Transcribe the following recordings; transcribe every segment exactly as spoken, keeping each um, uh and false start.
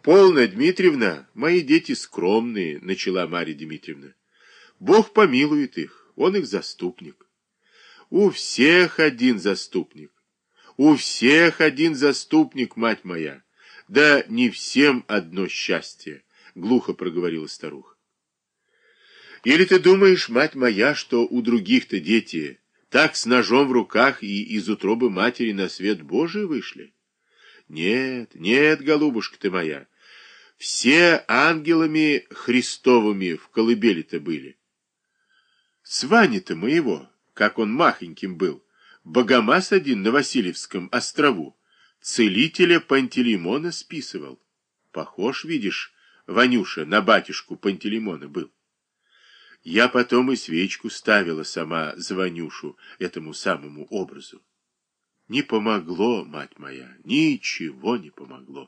Полно, Дмитриевна, мои дети скромные, начала Марья Дмитриевна. Бог помилует их, он их заступник. У всех один заступник. У всех один заступник, мать моя. Да не всем одно счастье, глухо проговорила старуха. Или ты думаешь, мать моя, что у других-то дети так с ножом в руках и из утробы матери на свет Божий вышли? Нет, нет, голубушка ты моя. Все ангелами Христовыми в колыбели-то были. С Ваней-то моего, как он махоньким был, богомаз один на Васильевском острову, целителя Пантелеймона списывал. Похож, видишь, Ванюша на батюшку Пантелеймона был. Я потом и свечку ставила сама за Ванюшу, этому самому образу. Не помогло, мать моя, ничего не помогло.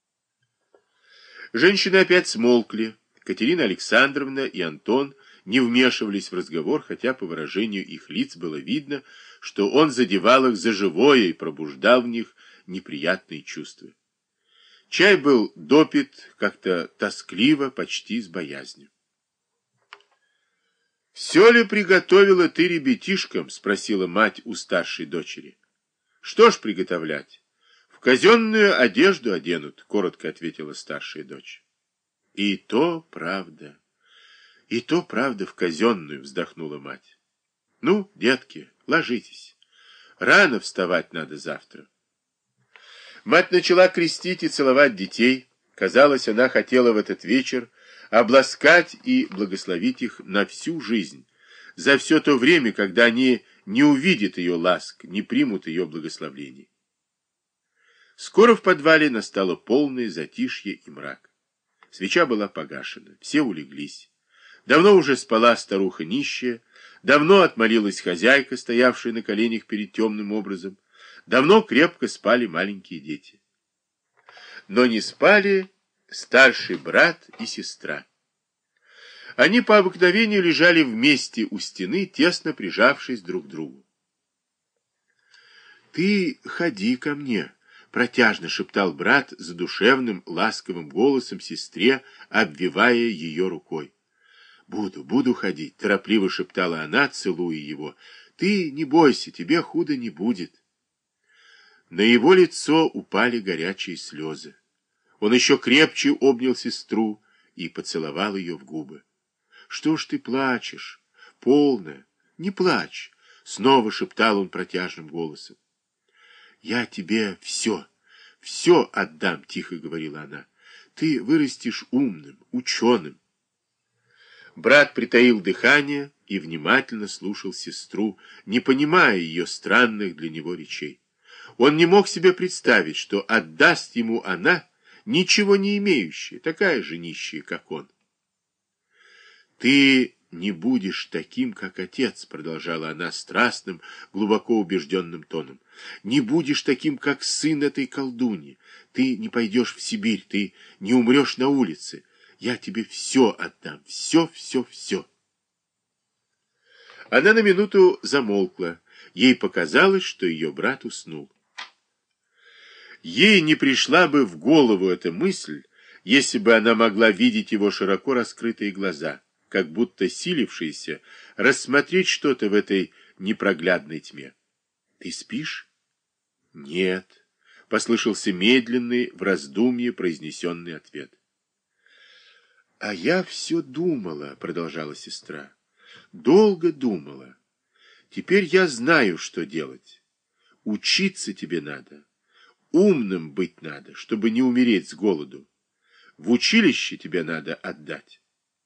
Женщины опять смолкли. Катерина Александровна и Антон не вмешивались в разговор, хотя по выражению их лиц было видно, что он задевал их за живое и пробуждал в них неприятные чувства. Чай был допит, как-то тоскливо, почти с боязнью. «Все ли приготовила ты ребятишкам?» — спросила мать у старшей дочери. «Что ж приготовлять? В казенную одежду оденут», — коротко ответила старшая дочь. «И то правда, и то правда в казенную», — вздохнула мать. «Ну, детки, ложитесь. Рано вставать надо завтра». Мать начала крестить и целовать детей. Казалось, она хотела в этот вечер обласкать и благословить их на всю жизнь, за все то время, когда они не увидят ее ласк, не примут ее благословений. Скоро в подвале настало полное затишье и мрак. Свеча была погашена, все улеглись. Давно уже спала старуха нищая, давно отмолилась хозяйка, стоявшая на коленях перед темным образом, давно крепко спали маленькие дети. Но не спали старший брат и сестра. Они по обыкновению лежали вместе у стены, тесно прижавшись друг к другу. «Ты ходи ко мне», — протяжно шептал брат задушевным, ласковым голосом сестре, обвивая ее рукой. «Буду, буду ходить», — торопливо шептала она, целуя его. «Ты не бойся, тебе худо не будет». На его лицо упали горячие слезы. Он еще крепче обнял сестру и поцеловал ее в губы. «Что ж ты плачешь? Полно, не плачь», — снова шептал он протяжным голосом. «Я тебе все, все отдам», — тихо говорила она. «Ты вырастешь умным, ученым». Брат притаил дыхание и внимательно слушал сестру, не понимая ее странных для него речей. Он не мог себе представить, что отдаст ему она, ничего не имеющая, такая же нищая, как он. «Ты не будешь таким, как отец», — продолжала она страстным, глубоко убежденным тоном. «Не будешь таким, как сын этой колдуньи. Ты не пойдешь в Сибирь, ты не умрешь на улице. Я тебе все отдам, все, все, все». Она на минуту замолкла. Ей показалось, что ее брат уснул. Ей не пришла бы в голову эта мысль, если бы она могла видеть его широко раскрытые глаза, как будто силившиеся рассмотреть что-то в этой непроглядной тьме. «Ты спишь?» «Нет», — послышался медленный, в раздумье произнесенный ответ. «А я все думала», — продолжала сестра, — «долго думала. Теперь я знаю, что делать. Учиться тебе надо, умным быть надо, чтобы не умереть с голоду. В училище тебе надо отдать».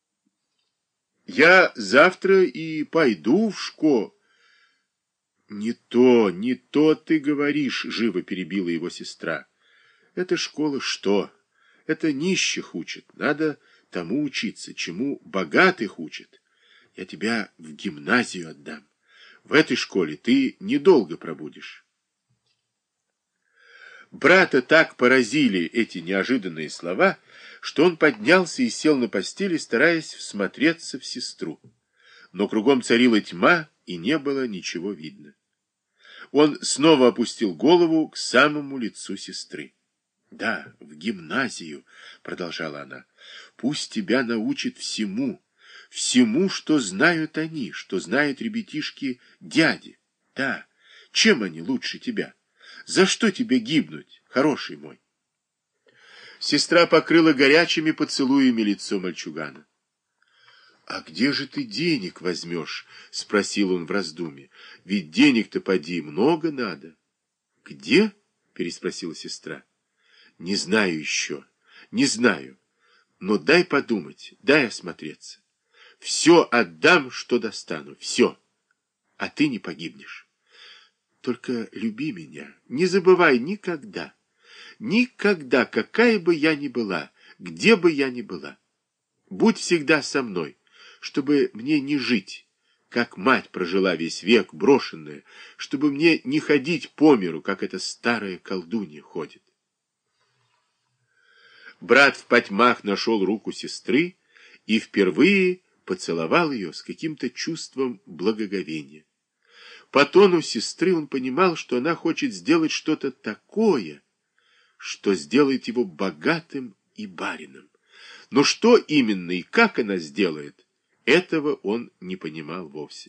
«Я завтра и пойду в школу». «Не то, не то ты говоришь», — живо перебила его сестра. «Это школа что? Это нищих учат. Надо тому учиться, чему богатых учат. Я тебя в гимназию отдам. В этой школе ты недолго пробудешь». Брата так поразили эти неожиданные слова, что он поднялся и сел на постели, стараясь всмотреться в сестру. Но кругом царила тьма, и не было ничего видно. Он снова опустил голову к самому лицу сестры. Да, в гимназию, продолжала она. Пусть тебя научат всему, всему, что знают они, что знают ребятишки дяди. Да, чем они лучше тебя? За что тебе гибнуть, хороший мой? Сестра покрыла горячими поцелуями лицо мальчугана. «А где же ты денег возьмешь?» — спросил он в раздумье. «Ведь денег-то поди много надо». «Где?» — переспросила сестра. «Не знаю еще, не знаю. Но дай подумать, дай осмотреться. Все отдам, что достану, все. А ты не погибнешь. Только люби меня, не забывай никогда, никогда, какая бы я ни была, где бы я ни была. Будь всегда со мной, чтобы мне не жить, как мать прожила весь век, брошенная, чтобы мне не ходить по миру, как эта старая колдунья ходит». Брат в потьмах нашел руку сестры и впервые поцеловал ее с каким-то чувством благоговения. По тону сестры он понимал, что она хочет сделать что-то такое, что сделает его богатым и барином. Но что именно и как она сделает, этого он не понимал вовсе.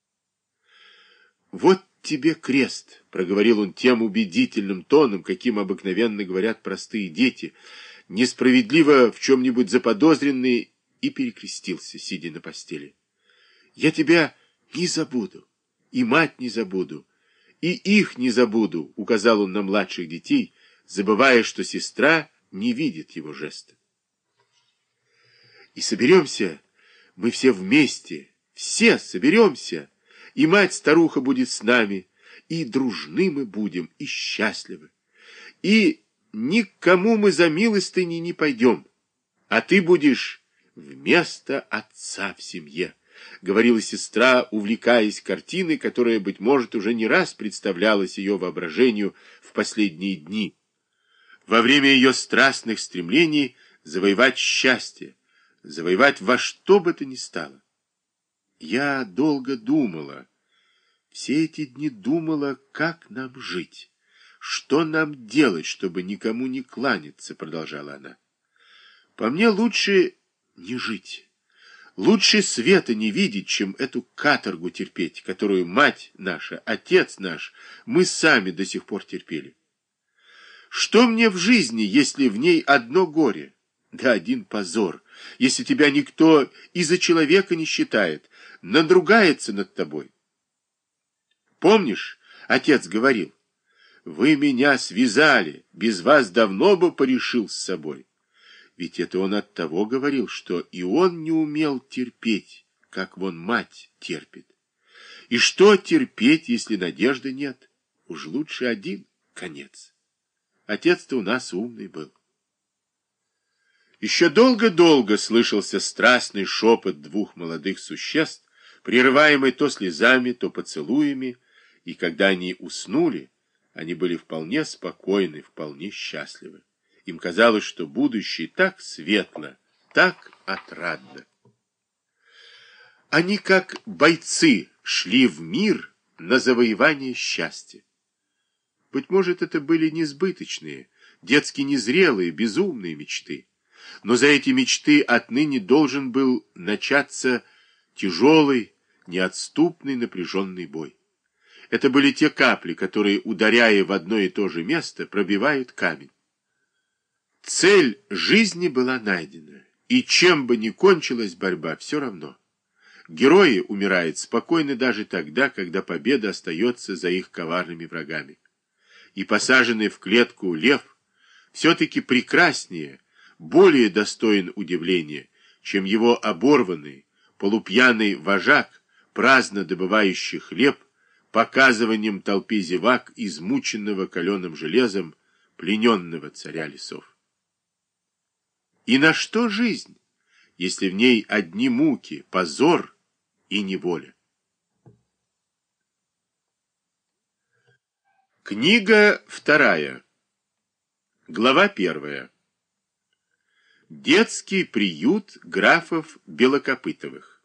«Вот тебе крест», — проговорил он тем убедительным тоном, каким обыкновенно говорят простые дети, несправедливо в чем-нибудь заподозренный, и перекрестился, сидя на постели. «Я тебя не забуду, и мать не забуду, и их не забуду», — указал он на младших детей, забывая, что сестра не видит его жеста. «И соберемся мы все вместе, все соберемся, и мать-старуха будет с нами, и дружны мы будем, и счастливы, и никому мы за милостыни не пойдем, а ты будешь вместо отца в семье», — говорила сестра, увлекаясь картиной, которая, быть может, уже не раз представлялась ее воображению в последние дни, во время ее страстных стремлений завоевать счастье, завоевать во что бы то ни стало. «Я долго думала, все эти дни думала, как нам жить, что нам делать, чтобы никому не кланяться», — продолжала она. «По мне лучше не жить, лучше света не видеть, чем эту каторгу терпеть, которую мать наша, отец наш, мы сами до сих пор терпели. Что мне в жизни, если в ней одно горе, да один позор, если тебя никто и за человека не считает, надругается над тобой? Помнишь, отец говорил: вы меня связали, без вас давно бы порешил с собой. Ведь это он от того говорил, что и он не умел терпеть, как вон мать терпит. И что терпеть, если надежды нет? Уж лучше один конец. Отец-то у нас умный был». Еще долго-долго слышался страстный шепот двух молодых существ, прерываемый то слезами, то поцелуями, и когда они уснули, они были вполне спокойны, вполне счастливы. Им казалось, что будущее так светло, так отрадно. Они, как бойцы, шли в мир на завоевание счастья. Быть может, это были несбыточные, детски незрелые, безумные мечты. Но за эти мечты отныне должен был начаться тяжелый, неотступный, напряженный бой. Это были те капли, которые, ударяя в одно и то же место, пробивают камень. Цель жизни была найдена, и чем бы ни кончилась борьба, все равно. Герои умирают спокойно даже тогда, когда победа остается за их коварными врагами. И посаженный в клетку лев все-таки прекраснее, более достоин удивления, чем его оборванный, полупьяный вожак, праздно добывающий хлеб, показыванием толпе зевак, измученного каленым железом, плененного царя лесов. И на что жизнь, если в ней одни муки, позор и неволя? Книга вторая. Глава первая. Детский приют графов Белокопытовых.